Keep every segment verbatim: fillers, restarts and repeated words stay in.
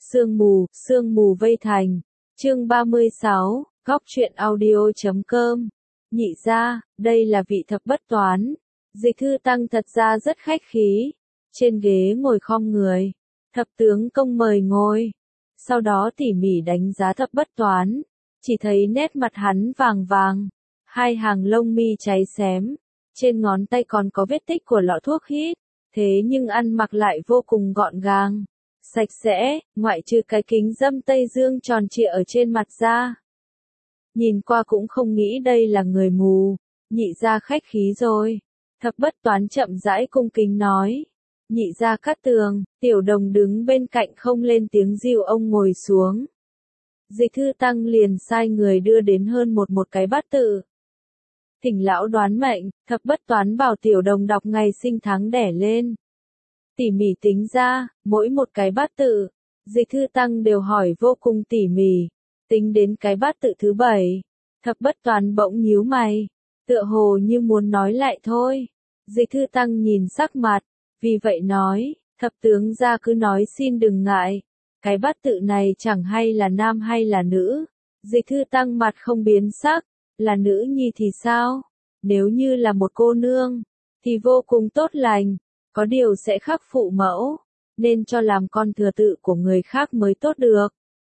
Sương mù, sương mù vây thành. Chương ba mươi sáu, góc truyện audio chấm com. Nhị gia, đây là vị thập bất toán. Dịch thư tăng thật ra rất khách khí. Trên ghế ngồi khom người. Thập tướng công mời ngồi. Sau đó tỉ mỉ đánh giá thập bất toán. Chỉ thấy nét mặt hắn vàng vàng. Hai hàng lông mi cháy xém. Trên ngón tay còn có vết tích của lọ thuốc hít. Thế nhưng ăn mặc lại vô cùng gọn gàng. Sạch sẽ, ngoại trừ cái kính dâm Tây Dương tròn trịa ở trên mặt ra. Nhìn qua cũng không nghĩ đây là người mù. Nhị gia khách khí rồi. Thập bất toán chậm rãi cung kính nói. Nhị gia cát tường, tiểu đồng đứng bên cạnh không lên tiếng dìu ông ngồi xuống. Dịch thư tăng liền sai người đưa đến hơn một một cái bát tự. Thỉnh lão đoán mệnh, thập bất toán bảo tiểu đồng đọc ngày sinh tháng đẻ lên. Tỉ mỉ tính ra, mỗi một cái bát tự, dịch thư tăng đều hỏi vô cùng tỉ mỉ. Tính đến cái bát tự thứ bảy, thập bất toán bỗng nhíu mày, tựa hồ như muốn nói lại thôi. Dịch thư tăng nhìn sắc mặt, vì vậy nói, thập tướng gia cứ nói xin đừng ngại. Cái bát tự này chẳng hay là nam hay là nữ. Dịch thư tăng mặt không biến sắc, là nữ nhi thì sao? Nếu như là một cô nương, thì vô cùng tốt lành, có điều sẽ khắc phụ mẫu, nên cho làm con thừa tự của người khác mới tốt được.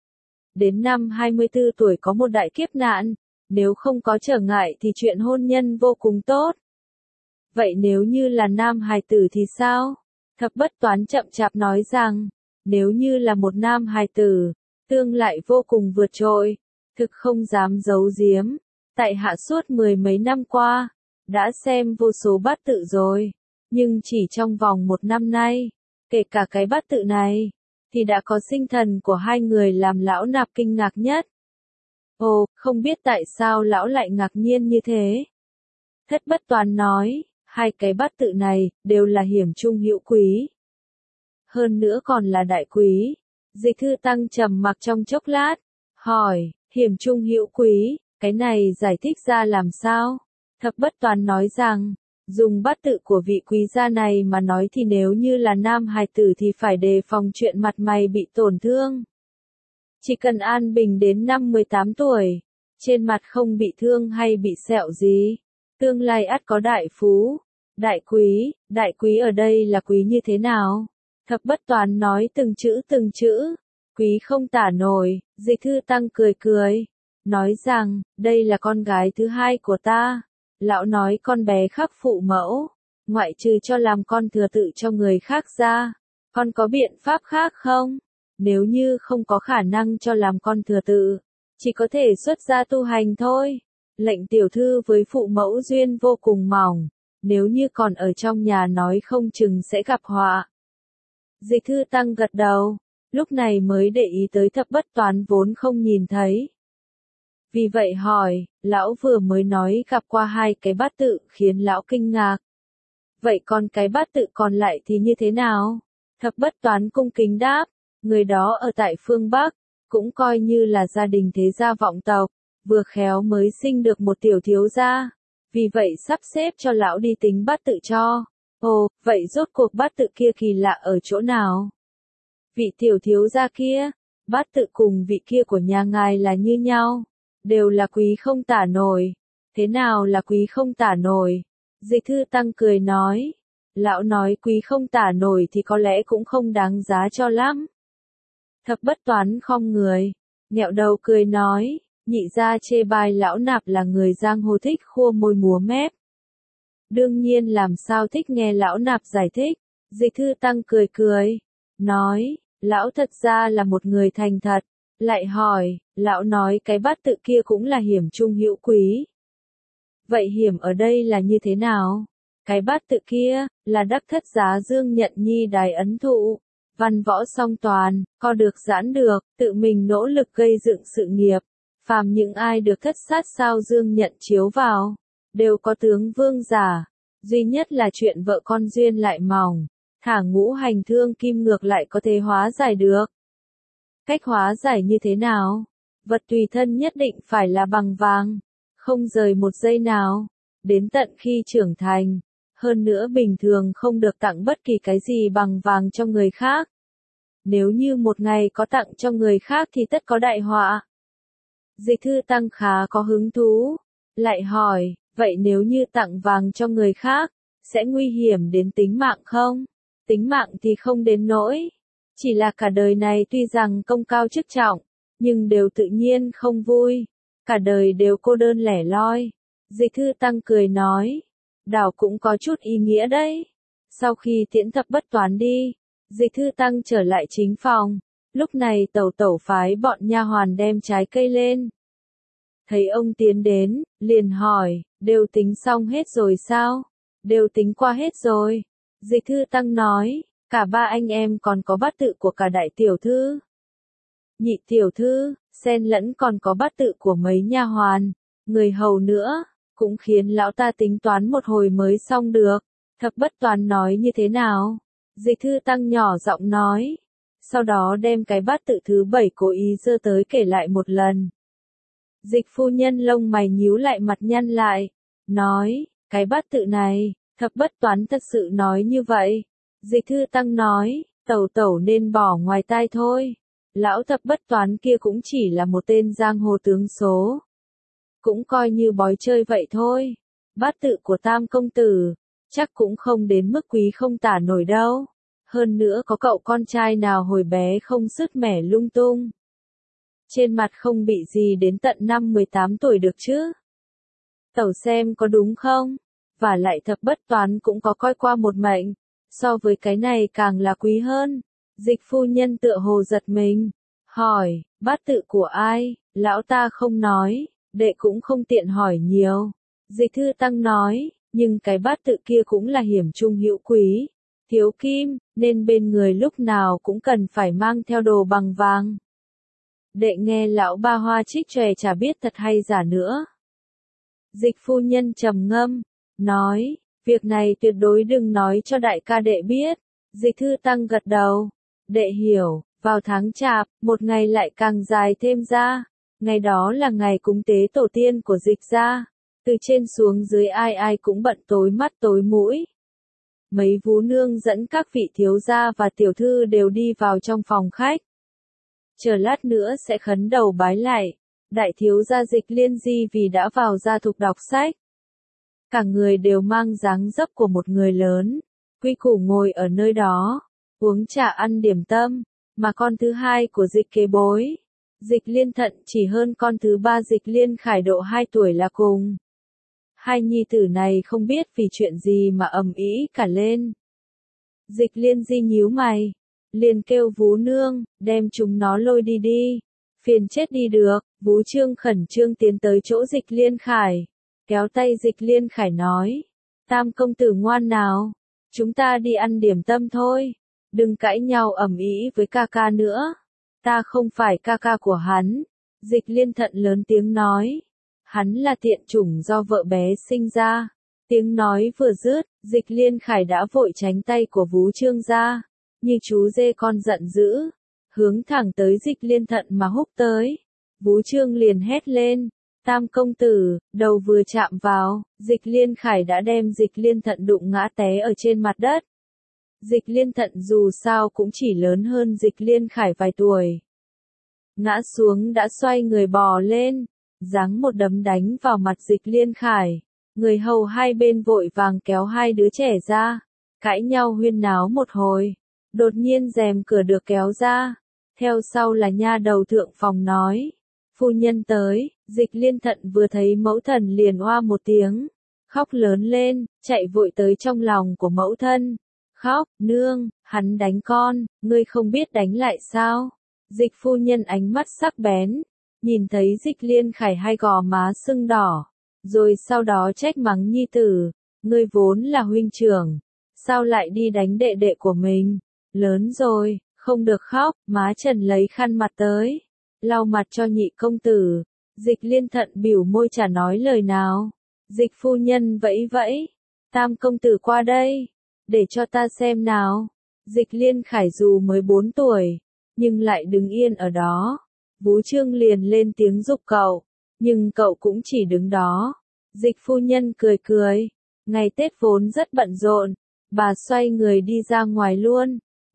Đến năm hai mươi tư tuổi có một đại kiếp nạn, nếu không có trở ngại thì chuyện hôn nhân vô cùng tốt. Vậy nếu như là nam hài tử thì sao? Thập bất toán chậm chạp nói rằng, nếu như là một nam hài tử, tương lại vô cùng vượt trội, thực không dám giấu giếm. Tại hạ suốt mười mấy năm qua, đã xem vô số bát tự rồi, nhưng chỉ trong vòng một năm nay, kể cả cái bát tự này, thì đã có sinh thần của hai người làm lão nạp kinh ngạc nhất. Ồ, không biết tại sao lão lại ngạc nhiên như thế. Thất bất toán nói, hai cái bát tự này, đều là hiểm trung hữu quý. Hơn nữa còn là đại quý. Dịch thư tăng trầm mặc trong chốc lát, hỏi, hiểm trung hữu quý, cái này giải thích ra làm sao? Thập bất toán nói rằng, dùng bát tự của vị quý gia này mà nói thì nếu như là nam hài tử thì phải đề phòng chuyện mặt mày bị tổn thương. Chỉ cần an bình đến năm mười tám tuổi, trên mặt không bị thương hay bị sẹo gì, tương lai ắt có đại phú, đại quý, đại quý ở đây là quý như thế nào? Thập bất toán nói từng chữ từng chữ, quý không tả nổi. Dịch thư tăng cười cười, nói rằng, đây là con gái thứ hai của ta. Lão nói con bé khắc phụ mẫu, ngoại trừ cho làm con thừa tự cho người khác ra, con có biện pháp khác không? Nếu như không có khả năng cho làm con thừa tự, chỉ có thể xuất gia tu hành thôi. Lệnh tiểu thư với phụ mẫu duyên vô cùng mỏng, nếu như còn ở trong nhà nói không chừng sẽ gặp họa. Dịch thư tăng gật đầu, lúc này mới để ý tới thập bất toán vốn không nhìn thấy. Vì vậy hỏi, lão vừa mới nói gặp qua hai cái bát tự khiến lão kinh ngạc. Vậy còn cái bát tự còn lại thì như thế nào? Thập bất toán cung kính đáp, người đó ở tại phương Bắc, cũng coi như là gia đình thế gia vọng tộc, vừa khéo mới sinh được một tiểu thiếu gia. Vì vậy sắp xếp cho lão đi tính bát tự cho. Ồ, vậy rốt cuộc bát tự kia kỳ lạ ở chỗ nào? Vị tiểu thiếu gia kia, bát tự cùng vị kia của nhà ngài là như nhau. Đều là quý không tả nổi. Thế nào là quý không tả nổi? Dịch thư tăng cười nói. Lão nói quý không tả nổi thì có lẽ cũng không đáng giá cho lắm. Thập bất toán khom người, nghẹo đầu cười nói, nhị gia chê bai lão nạp là người giang hồ thích khua môi múa mép. Đương nhiên làm sao thích nghe lão nạp giải thích. Dịch thư tăng cười cười, nói, lão thật ra là một người thành thật. Lại hỏi, lão nói cái bát tự kia cũng là hiểm trung hữu quý. Vậy hiểm ở đây là như thế nào? Cái bát tự kia, là đắc thất giá dương nhận nhi đài ấn thụ, văn võ song toàn, co được giãn được, tự mình nỗ lực gây dựng sự nghiệp. Phàm những ai được thất sát sao dương nhận chiếu vào, đều có tướng vương giả. Duy nhất là chuyện vợ con duyên lại mỏng, thả ngũ hành thương kim ngược lại có thể hóa giải được. Cách hóa giải như thế nào? Vật tùy thân nhất định phải là bằng vàng, không rời một giây nào, đến tận khi trưởng thành. Hơn nữa bình thường không được tặng bất kỳ cái gì bằng vàng cho người khác. nếu như một ngày có tặng cho người khác thì tất có đại họa. Dịch Thư Tăng khá có hứng thú, lại hỏi, vậy nếu như tặng vàng cho người khác, sẽ nguy hiểm đến tính mạng không? Tính mạng thì không đến nỗi, chỉ là cả đời này tuy rằng công cao chức trọng, nhưng đều tự nhiên không vui, cả đời đều cô đơn lẻ loi. Dịch Thư Tăng cười nói, đảo cũng có chút ý nghĩa đấy. Sau khi tiễn Thập Bất Toán đi, Dịch Thư Tăng trở lại chính phòng, lúc này Tẩu Tẩu phái bọn nha hoàn đem trái cây lên. Thấy ông tiến đến, liền hỏi, đều tính xong hết rồi sao? Đều tính qua hết rồi. Dịch Thư Tăng nói, cả ba anh em còn có bát tự của cả đại tiểu thư, nhị tiểu thư, xen lẫn còn có bát tự của mấy nha hoàn, người hầu nữa, cũng khiến lão ta tính toán một hồi mới xong được. Thập Bất Toán nói như thế nào? Dịch Thư Tăng nhỏ giọng nói, sau đó đem cái bát tự thứ bảy cố ý giơ tới kể lại một lần. Dịch phu nhân lông mày nhíu lại, mặt nhăn lại, nói, cái bát tự này, Thập Bất Toán thật sự nói như vậy. Dịch Thư Tăng nói, Tẩu Tẩu nên bỏ ngoài tai thôi. Lão Thập Bất Toán kia cũng chỉ là một tên giang hồ tướng số, cũng coi như bói chơi vậy thôi. Bát tự của Tam công tử, chắc cũng không đến mức quý không tả nổi đâu. Hơn nữa có cậu con trai nào hồi bé không sứt mẻ lung tung, trên mặt không bị gì đến tận năm mười tám tuổi được chứ? Tẩu xem có đúng không? Và lại Thập Bất Toán cũng có coi qua một mệnh, so với cái này càng là quý hơn. Dịch phu nhân tựa hồ giật mình, hỏi, bát tự của ai? Lão ta không nói, đệ cũng không tiện hỏi nhiều. Dịch Thư Tăng nói, nhưng cái bát tự kia cũng là hiểm trung hữu quý, thiếu kim, nên bên người lúc nào cũng cần phải mang theo đồ bằng vàng. Đệ nghe lão ba hoa trích chòe chả biết thật hay giả nữa. Dịch phu nhân trầm ngâm, nói, việc này tuyệt đối đừng nói cho đại ca đệ biết. Dịch Thư Tăng gật đầu, đệ hiểu. Vào tháng Chạp, một ngày lại càng dài thêm ra. Ngày đó là ngày cúng tế tổ tiên của Dịch gia. Từ trên xuống dưới ai ai cũng bận tối mắt tối mũi. Mấy vú nương dẫn các vị thiếu gia và tiểu thư đều đi vào trong phòng khách. Chờ lát nữa sẽ khấn đầu bái lạy. Đại thiếu gia Dịch Liên Di vì đã vào gia thục đọc sách. Cả người đều mang dáng dấp của một người lớn. Quy củ ngồi ở nơi đó, uống trà ăn điểm tâm. Mà con thứ hai của Dịch Kế Bối, Dịch Liên Thận chỉ hơn con thứ ba Dịch Liên Khải độ hai tuổi là cùng. Hai nhi tử này không biết vì chuyện gì mà ầm ĩ cả lên. Dịch Liên Di nhíu mày, liền kêu vú nương, đem chúng nó lôi đi đi. Phiền chết đi được. Vú Trương khẩn trương tiến tới chỗ Dịch Liên Khải, kéo tay Dịch Liên Khải nói, Tam công tử ngoan nào, chúng ta đi ăn điểm tâm thôi. Đừng cãi nhau ầm ĩ với ca ca nữa. Ta không phải ca ca của hắn. Dịch Liên Thận lớn tiếng nói. Hắn là tiện chủng do vợ bé sinh ra. Tiếng nói vừa dứt, Dịch Liên Khải đã vội tránh tay của Vú Trương ra, như chú dê con giận dữ, hướng thẳng tới Dịch Liên Thận mà húc tới. Vú Trương liền hét lên, Tam công tử, đầu vừa chạm vào, Dịch Liên Khải đã đem Dịch Liên Thận đụng ngã té ở trên mặt đất. Dịch Liên Thận dù sao cũng chỉ lớn hơn Dịch Liên Khải vài tuổi. Ngã xuống đã xoay người bò lên, giáng một đấm đánh vào mặt Dịch Liên Khải. Người hầu hai bên vội vàng kéo hai đứa trẻ ra, cãi nhau huyên náo một hồi. Đột nhiên rèm cửa được kéo ra, theo sau là nha đầu thượng phòng nói, phu nhân tới. Dịch Liên Thận vừa thấy mẫu thần liền oa một tiếng, khóc lớn lên, chạy vội tới trong lòng của mẫu thân. Khóc, nương, hắn đánh con, ngươi không biết đánh lại sao? Dịch phu nhân ánh mắt sắc bén, nhìn thấy Dịch Liên Khải hai gò má sưng đỏ, rồi sau đó trách mắng nhi tử, ngươi vốn là huynh trưởng, sao lại đi đánh đệ đệ của mình? Lớn rồi, không được khóc. Má Trần lấy khăn mặt tới, lau mặt cho nhị công tử. Dịch Liên Thận bỉu môi chả nói lời nào. Dịch phu nhân vẫy vẫy, Tam công tử qua đây, để cho ta xem nào. Dịch Liên Khải dù mới bốn tuổi, nhưng lại đứng yên ở đó. Vú Trương liền lên tiếng giục cậu, nhưng cậu cũng chỉ đứng đó. Dịch phu nhân cười cười, ngày Tết vốn rất bận rộn, bà xoay người đi ra ngoài luôn.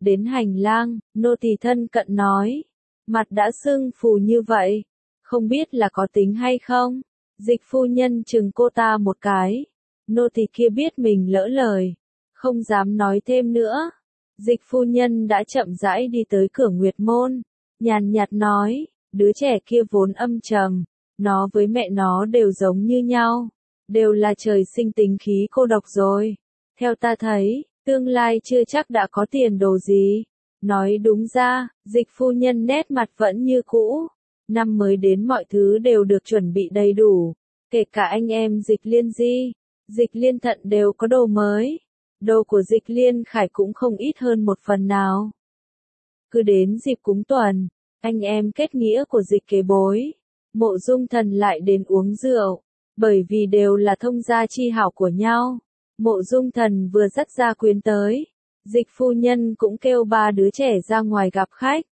Đến hành lang, nô tỳ thân cận nói. Mặt đã sưng phù như vậy. Không biết là có tính hay không? Dịch phu nhân chừng cô ta một cái. Nô tỳ kia biết mình lỡ lời. Không dám nói thêm nữa. Dịch phu nhân đã chậm rãi đi tới cửa Nguyệt Môn. Nhàn nhạt nói, đứa trẻ kia vốn âm trầm. Nó với mẹ nó đều giống như nhau. Đều là trời sinh tính khí cô độc rồi. Theo ta thấy, tương lai chưa chắc đã có tiền đồ gì. Nói đúng ra, dịch phu nhân nét mặt vẫn như cũ. Năm mới đến mọi thứ đều được chuẩn bị đầy đủ. Kể cả anh em dịch liên di, dịch liên thận đều có đồ mới. Đồ của dịch liên khải cũng không ít hơn một phần nào. Cứ đến dịp cúng tuần, anh em kết nghĩa của dịch kế bối. Mộ Dung Thần lại đến uống rượu. Bởi vì đều là thông gia chi hảo của nhau. Mộ Dung Thần vừa dắt gia quyến tới. Dịch phu nhân cũng kêu ba đứa trẻ ra ngoài gặp khách.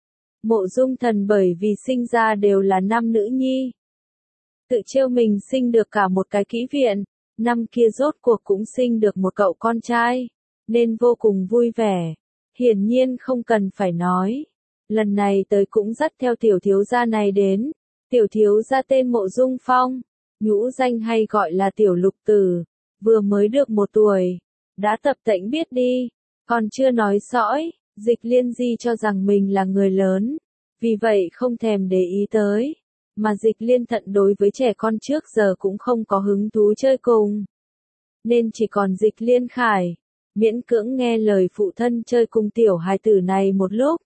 Mộ Dung Thần bởi vì sinh ra đều là năm nữ nhi. Tự trêu mình sinh được cả một cái kỹ viện. Năm kia rốt cuộc cũng sinh được một cậu con trai. Nên vô cùng vui vẻ. Hiển nhiên không cần phải nói. Lần này tới cũng dắt theo tiểu thiếu gia này đến. Tiểu thiếu gia tên Mộ Dung Phong. Nhũ danh hay gọi là tiểu lục tử. Vừa mới được một tuổi. Đã tập tễnh biết đi. Còn chưa nói sõi. Dịch liên di cho rằng mình là người lớn. Vì vậy không thèm để ý tới. Mà dịch liên thận đối với trẻ con trước giờ cũng không có hứng thú chơi cùng. Nên chỉ còn dịch liên khải. Miễn cưỡng nghe lời phụ thân chơi cùng tiểu hài tử này một lúc.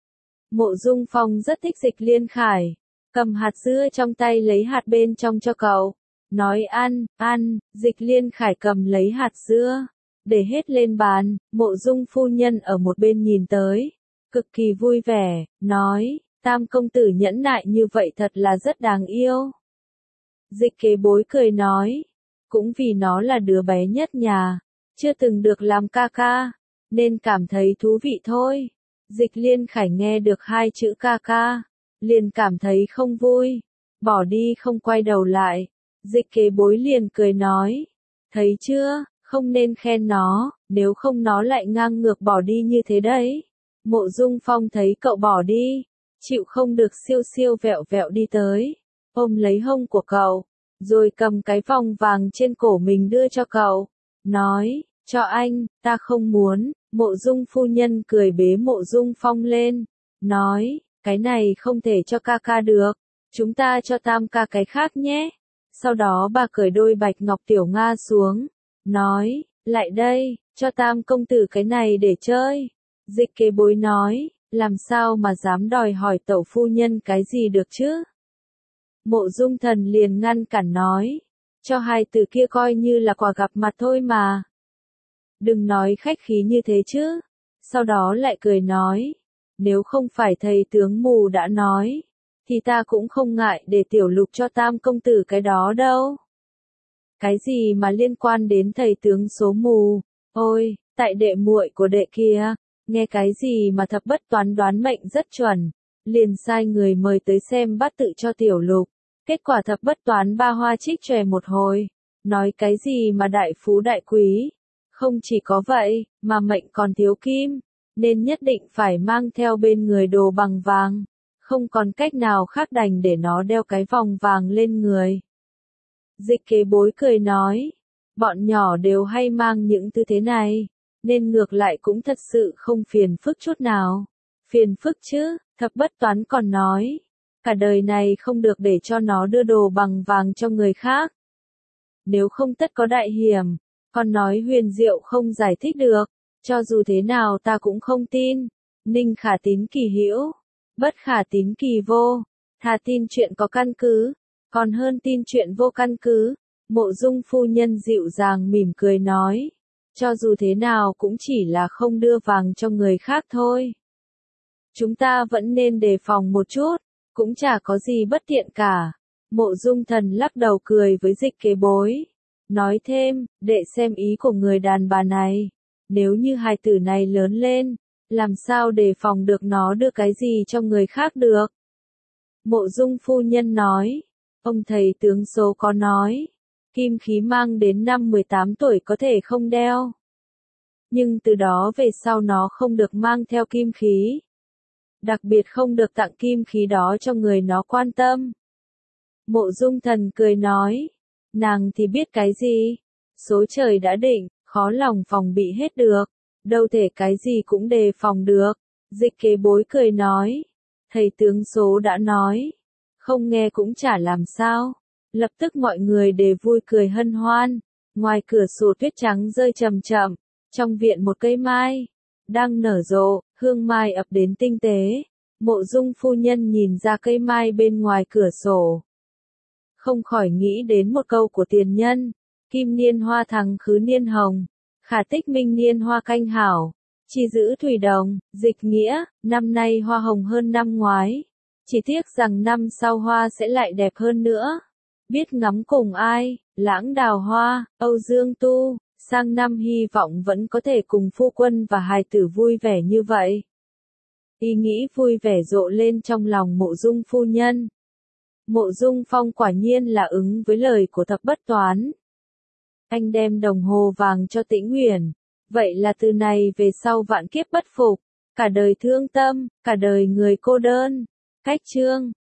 Mộ Dung Phong rất thích dịch liên khải. Cầm hạt dưa trong tay lấy hạt bên trong cho cậu. Nói ăn, ăn, dịch liên khải cầm lấy hạt dưa. Để hết lên bàn, Mộ Dung phu nhân ở một bên nhìn tới. Cực kỳ vui vẻ, nói, tam công tử nhẫn nại như vậy thật là rất đáng yêu. Dịch kế bối cười nói, cũng vì nó là đứa bé nhất nhà, chưa từng được làm ca ca, nên cảm thấy thú vị thôi. Dịch liên khải nghe được hai chữ ca ca, liền cảm thấy không vui, bỏ đi không quay đầu lại. Dịch kế bối liền cười nói, thấy chưa, không nên khen nó, nếu không nó lại ngang ngược bỏ đi như thế đấy. Mộ Dung Phong thấy cậu bỏ đi, chịu không được siêu siêu vẹo vẹo đi tới, ôm lấy hông của cậu, rồi cầm cái vòng vàng trên cổ mình đưa cho cậu, nói, cho anh, ta không muốn. Mộ Dung phu nhân cười bế Mộ Dung Phong lên, nói, cái này không thể cho ca ca được, chúng ta cho tam ca cái khác nhé. Sau đó bà cởi đôi bạch ngọc tiểu nga xuống, nói, lại đây, cho tam công tử cái này để chơi. Dịch kế bối nói, làm sao mà dám đòi hỏi tẩu phu nhân cái gì được chứ? Mộ Dung Thần liền ngăn cản nói, cho hai từ kia coi như là quà gặp mặt thôi mà. Đừng nói khách khí như thế chứ. Sau đó lại cười nói, nếu không phải thầy tướng mù đã nói, thì ta cũng không ngại để tiểu lục cho tam công tử cái đó đâu. Cái gì mà liên quan đến thầy tướng số mù? Ôi, tại đệ muội của đệ kia, nghe cái gì mà thập bất toán đoán mệnh rất chuẩn, liền sai người mời tới xem bát tự cho tiểu lục. Kết quả thập bất toán ba hoa trích chòe một hồi, nói cái gì mà đại phú đại quý. Không chỉ có vậy, mà mệnh còn thiếu kim, nên nhất định phải mang theo bên người đồ bằng vàng. Không còn cách nào khác đành để nó đeo cái vòng vàng lên người. Dịch kế bối cười nói, bọn nhỏ đều hay mang những thứ thế này, nên ngược lại cũng thật sự không phiền phức chút nào. Phiền phức chứ, thập bất toán còn nói, cả đời này không được để cho nó đưa đồ bằng vàng cho người khác. Nếu không tất có đại hiểm, còn nói huyền diệu không giải thích được, cho dù thế nào ta cũng không tin. Ninh khả tín kỳ hữu, bất khả tín kỳ vô, thà tin chuyện có căn cứ, còn hơn tin chuyện vô căn cứ. Mộ Dung phu nhân dịu dàng mỉm cười nói, cho dù thế nào cũng chỉ là không đưa vàng cho người khác thôi. Chúng ta vẫn nên đề phòng một chút, cũng chả có gì bất tiện cả. Mộ Dung Thần lắc đầu cười với dịch kế bối, nói thêm, đệ xem ý của người đàn bà này, nếu như hài tử này lớn lên, làm sao đề phòng được nó đưa cái gì cho người khác được. Mộ Dung phu nhân nói, ông thầy tướng số có nói, kim khí mang đến năm mười tám tuổi có thể không đeo. nhưng từ đó về sau nó không được mang theo kim khí. Đặc biệt không được tặng kim khí đó cho người nó quan tâm. Mộ Dung Thần cười nói, nàng thì biết cái gì? Số trời đã định, khó lòng phòng bị hết được, đâu thể cái gì cũng đề phòng được. Dịch Kế Bối cười nói, thầy tướng số đã nói, không nghe cũng chả làm sao. Lập tức mọi người đều vui cười hân hoan. Ngoài cửa sổ tuyết trắng rơi chậm chậm, trong viện một cây mai đang nở rộ, hương mai ập đến tinh tế. Mộ Dung phu nhân nhìn ra cây mai bên ngoài cửa sổ, không khỏi nghĩ đến một câu của tiền nhân, kim niên hoa thắng khứ niên hồng, khả tích minh niên hoa canh hảo, chỉ giữ thủy đồng. Dịch nghĩa, năm nay hoa hồng hơn năm ngoái, chỉ tiếc rằng năm sau hoa sẽ lại đẹp hơn nữa. Biết ngắm cùng ai, Lãng Đào Hoa, Âu Dương Tu, sang năm hy vọng vẫn có thể cùng phu quân và hài tử vui vẻ như vậy. Ý nghĩ vui vẻ rộ lên trong lòng Mộ Dung phu nhân. Mộ Dung Phong quả nhiên là ứng với lời của Thập Bất Toán. Anh đem đồng hồ vàng cho Tĩnh Uyển, vậy là từ này về sau vạn kiếp bất phục, cả đời thương tâm, cả đời người cô đơn. Cách chương